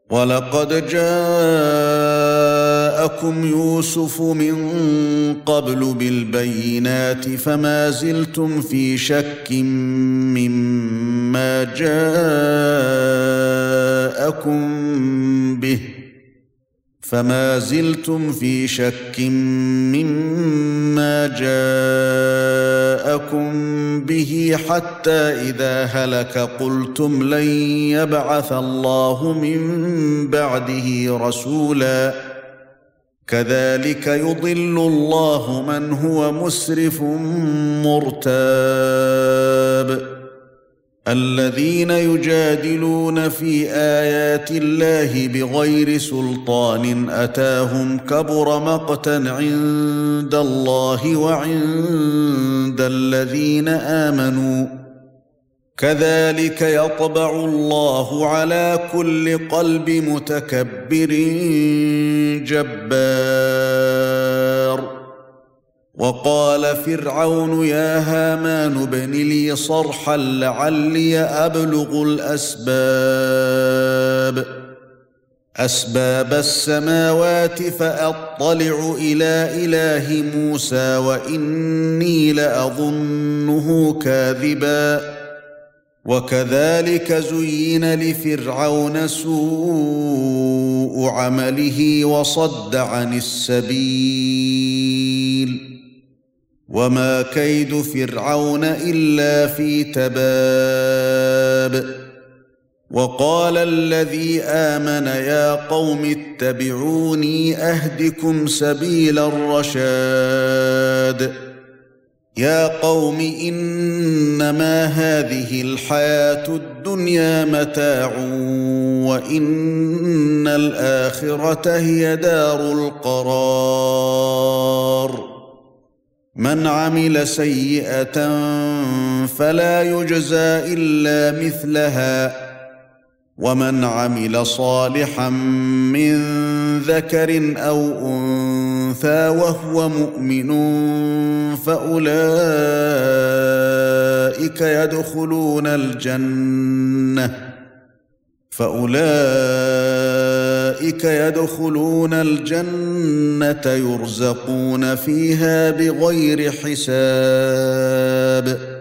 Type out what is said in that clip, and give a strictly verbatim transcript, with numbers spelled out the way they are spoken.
وَلَقَدْ جَاءَكُمْ يُوسُفُ مِنْ قَبْلُ بِالْبَيِّنَاتِ فَمَا زِلْتُمْ فِي شَكٍّ مِّمَّا جَاءَكُمْ بِهِ فَمَا زِلْتُمْ فِي شَكٍّ مِّمَّا جَاءَكُمْ بِهِ حَتَّى إِذَا هَلَكَ قُلْتُمْ لَن يَبْعَثَ اللَّهُ مِن بَعْدِهِ رَسُولًا كَذَلِكَ يُضِلُّ اللَّهُ مَنْ هُوَ مُسْرِفٌ مُرْتَابٌ الَّذِينَ يُجَادِلُونَ في آيَاتِ اللَّهِ بِغَيْرِ سُلْطَانٍ أَتَاهُمْ كَبُرَ مَقْتًا عِندَ اللَّهِ وَعِندَ الَّذِينَ آمَنُوا كَذَلِكَ يَطْبَعُ اللَّهُ عَلَى كُلِّ قَلْبِ مُتَكَبِّرٍ جَبَّارٍ وَقَالَ فِرْعَوْنُ يَا هَامَانُ ابْنِ لِي صَرْحًا لَعَلِّي أَبْلُغُ الْأَسْبَابَ أَسْبَابَ السَّمَاوَاتِ فَأَطَّلِعُ إِلَى إِلَٰهِ مُوسَى وَإِنِّي لَأَظُنُّهُ كَاذِبًا وَكَذَلِكَ زُيِّنَ لِفِرْعَوْنَ سُوءُ عَمَلِهِ وَصَدَّ عَنِ السَّبِيلِ وَمَا كَيْدُ فِرْعَوْنَ إِلَّا فِي تَبَابٍ وَقَالَ الَّذِي آمَنَ يَا قَوْمِ اتَّبِعُونِي أَهْدِكُمْ سَبِيلَ الرَّشَادِ يَا قَوْمِ إِنَّمَا هَذِهِ الْحَيَاةُ الدُّنْيَا مَتَاعٌ وَإِنَّ الْآخِرَةَ هِيَ دَارُ الْقَرَارِ مَنْ عَمِلَ سَيِّئَةً فَلَا يُجْزَى إِلَّا مِثْلَهَا وَمَنْ عَمِلَ صَالِحًا مِّن ذَكَرٍ أَوْ أُنثَىٰ وَهُوَ مُؤْمِنٌ فَأُولَٰئِكَ يَدْخُلُونَ الْجَنَّةَ فَأُولَٰئِكَ يَدْخُلُونَ الْجَنَّةَ يُرْزَقُونَ فِيهَا بِغَيْرِ حِسَابٍ